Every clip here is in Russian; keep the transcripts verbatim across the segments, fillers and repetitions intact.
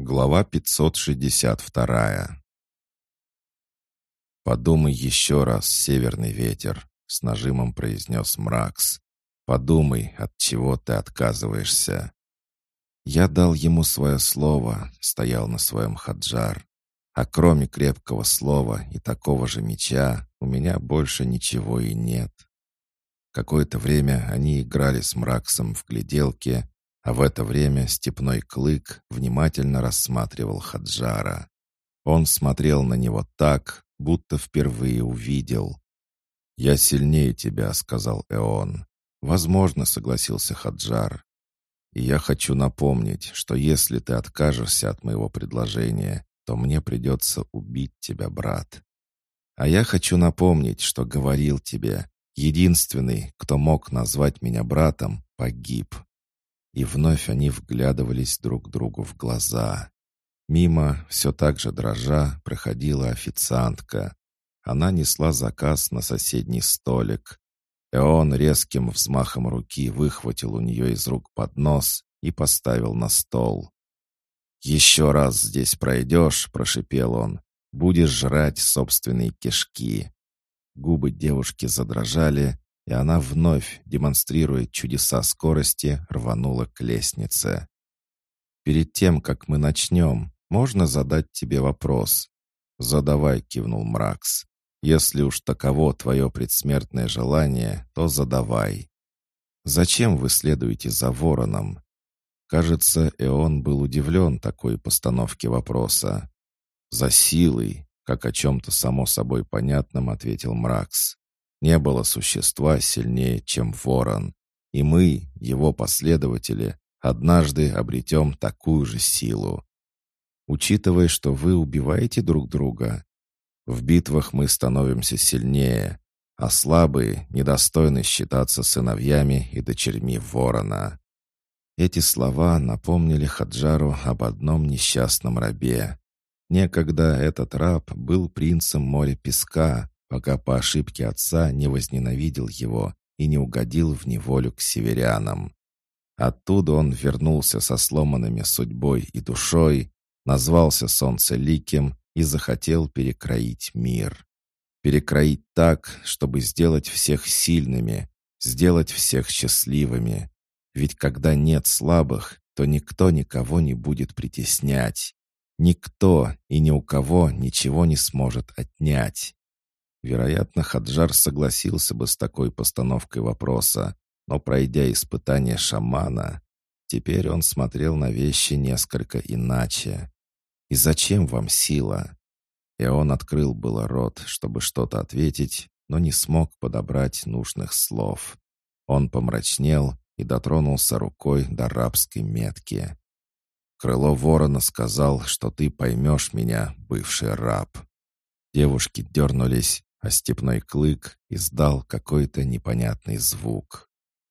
Глава пятьсот шестьдесят два. «Подумай еще раз, северный ветер», — с нажимом произнес Мракс. «Подумай, от чего ты отказываешься». Я дал ему свое слово, стоял на своем Хаджар. А кроме крепкого слова и такого же меча, у меня больше ничего и нет. Какое-то время они играли с Мраксом в гляделке, а в это время степной клык внимательно рассматривал Хаджара. Он смотрел на него так, будто впервые увидел. «Я сильнее тебя», — сказал Эон. «Возможно», — согласился Хаджар. «И я хочу напомнить, что если ты откажешься от моего предложения, то мне придется убить тебя, брат. А я хочу напомнить, что говорил тебе, единственный, кто мог назвать меня братом, погиб». И вновь они вглядывались друг другу в глаза. Мимо, все так же дрожа, проходила официантка. Она несла заказ на соседний столик. Эон резким взмахом руки выхватил у нее из рук поднос и поставил на стол. «Еще раз здесь пройдешь», — прошипел он, — «будешь жрать собственные кишки». Губы девушки задрожали, и она вновь, демонстрируя чудеса скорости, рванула к лестнице. «Перед тем, как мы начнем, можно задать тебе вопрос?» «Задавай», — кивнул Мракс. «Если уж таково твое предсмертное желание, то задавай». «Зачем вы следуете за вороном?» Кажется, Эон был удивлен такой постановке вопроса. «За силой», — как о чем-то само собой понятном ответил Мракс. «Не было существа сильнее, чем ворон, и мы, его последователи, однажды обретем такую же силу. Учитывая, что вы убиваете друг друга, в битвах мы становимся сильнее, а слабые недостойны считаться сыновьями и дочерьми ворона». Эти слова напомнили Хаджару об одном несчастном рабе. Некогда этот раб был принцем моря песка, пока по ошибке отца не возненавидел его и не угодил в неволю к северянам. Оттуда он вернулся со сломанными судьбой и душой, назвался солнцеликим и захотел перекроить мир. Перекроить так, чтобы сделать всех сильными, сделать всех счастливыми. Ведь когда нет слабых, то никто никого не будет притеснять. Никто и ни у кого ничего не сможет отнять. Вероятно, Хаджар согласился бы с такой постановкой вопроса, но, пройдя испытание шамана, теперь он смотрел на вещи несколько иначе. «И зачем вам сила?» И он открыл было рот, чтобы что-то ответить, но не смог подобрать нужных слов. Он помрачнел и дотронулся рукой до рабской метки. «Крыло ворона сказал, что ты поймешь меня, бывший раб». Девушки дернулись, а степной клык издал какой-то непонятный звук.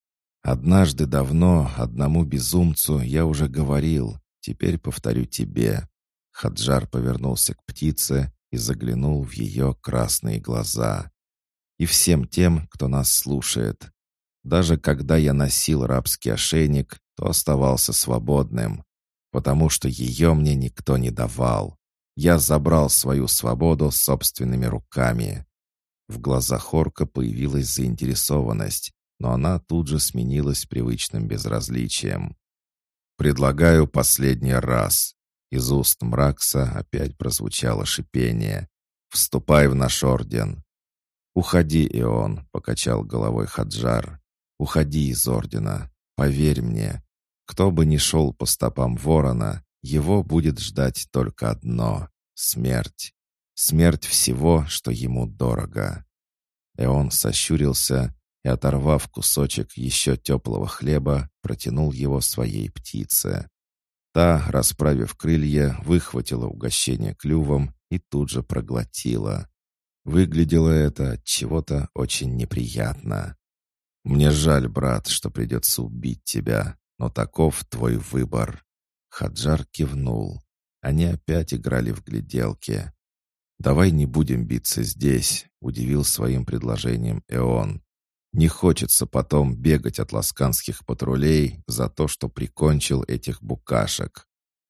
«Однажды давно одному безумцу я уже говорил, теперь повторю тебе». Хаджар повернулся к птице и заглянул в ее красные глаза. «И всем тем, кто нас слушает. Даже когда я носил рабский ошейник, то оставался свободным, потому что ее мне никто не давал. Я забрал свою свободу собственными руками». В глазах орка появилась заинтересованность, но она тут же сменилась привычным безразличием. «Предлагаю последний раз». Из уст Мракса опять прозвучало шипение. «Вступай в наш орден». «Уходи, Эон», — покачал головой Хаджар. «Уходи из ордена. Поверь мне, кто бы ни шел по стопам ворона, его будет ждать только одно — смерть. Смерть всего, что ему дорого». Эон сощурился и, оторвав кусочек еще теплого хлеба, протянул его своей птице. Та, расправив крылья, выхватила угощение клювом и тут же проглотила. Выглядело это от чего-то очень неприятно. «Мне жаль, брат, что придется убить тебя, но таков твой выбор». Хаджар кивнул. Они опять играли в гляделки. «Давай не будем биться здесь», — удивил своим предложением Эон. «Не хочется потом бегать от ласканских патрулей за то, что прикончил этих букашек».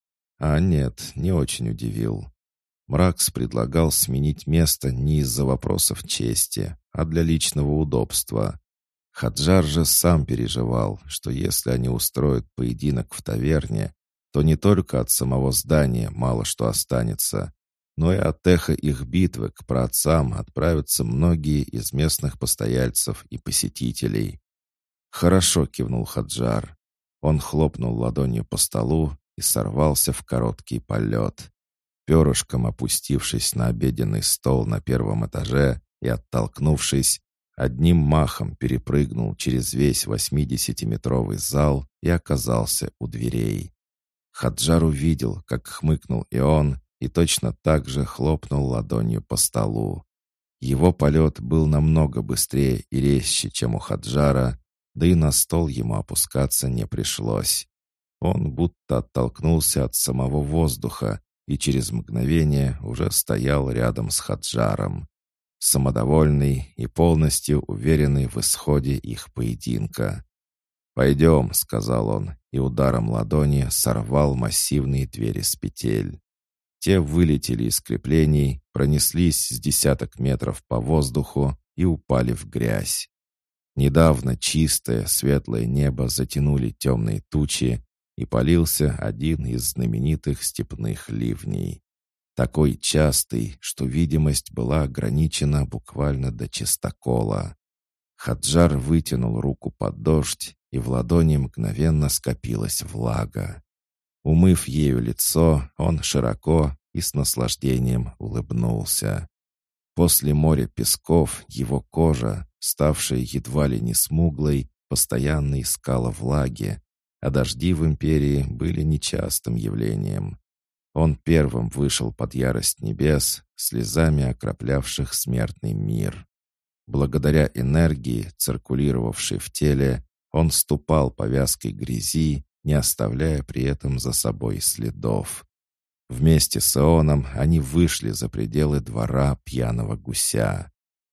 А нет, не очень удивил. Мракс предлагал сменить место не из-за вопросов чести, а для личного удобства. Хаджар же сам переживал, что если они устроят поединок в таверне, то не только от самого здания мало что останется, но и от эха их битвы к праотцам отправятся многие из местных постояльцев и посетителей. «Хорошо», — кивнул Хаджар. Он хлопнул ладонью по столу и сорвался в короткий полет. Перышком опустившись на обеденный стол на первом этаже и оттолкнувшись, одним махом перепрыгнул через весь восьмидесятиметровый зал и оказался у дверей. Хаджар увидел, как хмыкнул и он, и точно так же хлопнул ладонью по столу. Его полет был намного быстрее и резче, чем у Хаджара, да и на стол ему опускаться не пришлось. Он будто оттолкнулся от самого воздуха и через мгновение уже стоял рядом с Хаджаром, самодовольный и полностью уверенный в исходе их поединка. «Пойдем», — сказал он, и ударом ладони сорвал массивные двери с петель. Те вылетели из креплений, пронеслись с десяток метров по воздуху и упали в грязь. Недавно чистое, светлое небо затянули темные тучи, и полился один из знаменитых степных ливней. Такой частый, что видимость была ограничена буквально до чистокола. Хаджар вытянул руку под дождь, и в ладони мгновенно скопилась влага. Умыв ею лицо, он широко и с наслаждением улыбнулся. После моря песков его кожа, ставшая едва ли не смуглой, постоянно искала влаги, а дожди в империи были нечастым явлением. Он первым вышел под ярость небес, слезами окроплявших смертный мир. Благодаря энергии, циркулировавшей в теле, он ступал по вязкой грязи, не оставляя при этом за собой следов. Вместе с Ионом они вышли за пределы двора пьяного гуся.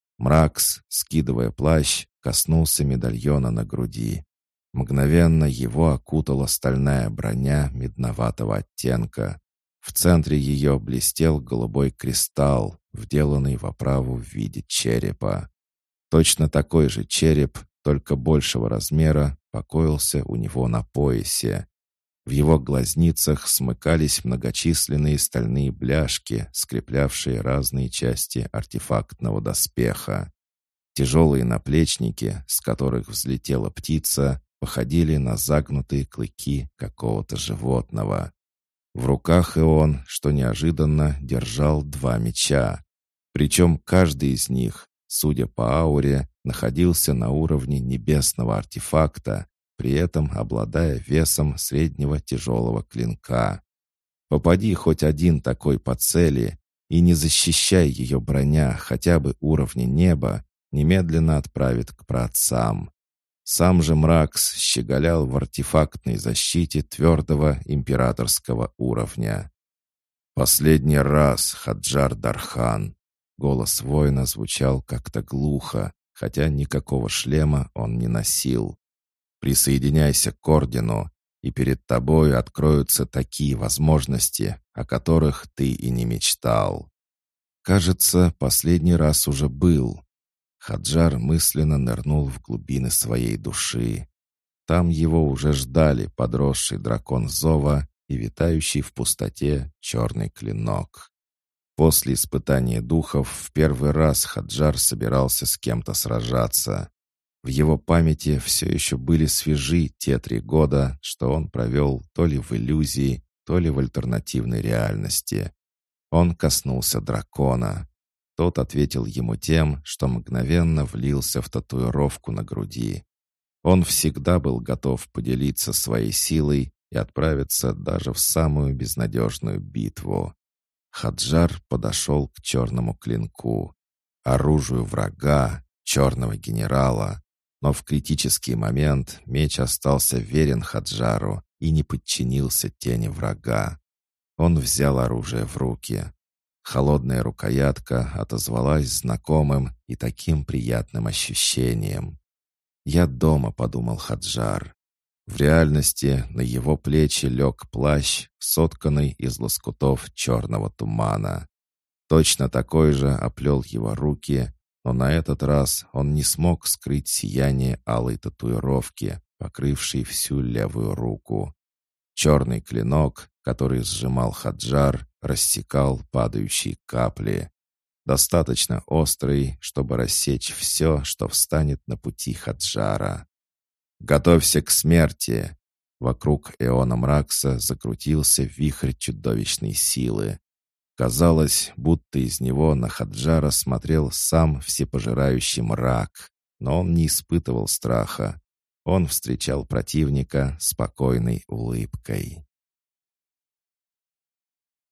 Мракс, скидывая плащ, коснулся медальона на груди. Мгновенно его окутала стальная броня медноватого оттенка. В центре ее блестел голубой кристалл, вделанный в оправу в виде черепа. Точно такой же череп, только большего размера, покоился у него на поясе. В его глазницах смыкались многочисленные стальные бляшки, скреплявшие разные части артефактного доспеха. Тяжелые наплечники, с которых взлетела птица, походили на загнутые клыки какого-то животного. В руках Ион, что неожиданно, держал два меча. Причем каждый из них, судя по ауре, находился на уровне небесного артефакта, при этом обладая весом среднего тяжелого клинка. Попади хоть один такой по цели, и не защищай ее броня хотя бы уровня неба, немедленно отправит к праотцам. Сам же Мракс щеголял в артефактной защите твердого императорского уровня. «Последний раз, Хаджар Дархан!» Голос воина звучал как-то глухо, хотя никакого шлема он не носил. «Присоединяйся к ордену, и перед тобой откроются такие возможности, о которых ты и не мечтал». Кажется, последний раз уже был. Хаджар мысленно нырнул в глубины своей души. Там его уже ждали подросший дракон Зова и витающий в пустоте черный клинок. После испытания духов в первый раз Хаджар собирался с кем-то сражаться. В его памяти все еще были свежи те три года, что он провел то ли в иллюзии, то ли в альтернативной реальности. Он коснулся дракона. Тот ответил ему тем, что мгновенно влился в татуировку на груди. Он всегда был готов поделиться своей силой и отправиться даже в самую безнадежную битву. Хаджар подошел к черному клинку, оружию врага, черного генерала, но в критический момент меч остался верен Хаджару и не подчинился тени врага. Он взял оружие в руки. Холодная рукоятка отозвалась знакомым и таким приятным ощущением. «Я дома», — подумал Хаджар. В реальности на его плечи лег плащ, сотканный из лоскутов черного тумана. Точно такой же оплел его руки, но на этот раз он не смог скрыть сияние алой татуировки, покрывшей всю левую руку. Черный клинок, который сжимал Хаджар, рассекал падающие капли. Достаточно острый, чтобы рассечь все, что встанет на пути Хаджара. «Готовься к смерти!» Вокруг Эона Мракса закрутился вихрь чудовищной силы. Казалось, будто из него на Хаджара смотрел сам всепожирающий мрак, но он не испытывал страха. Он встречал противника спокойной улыбкой.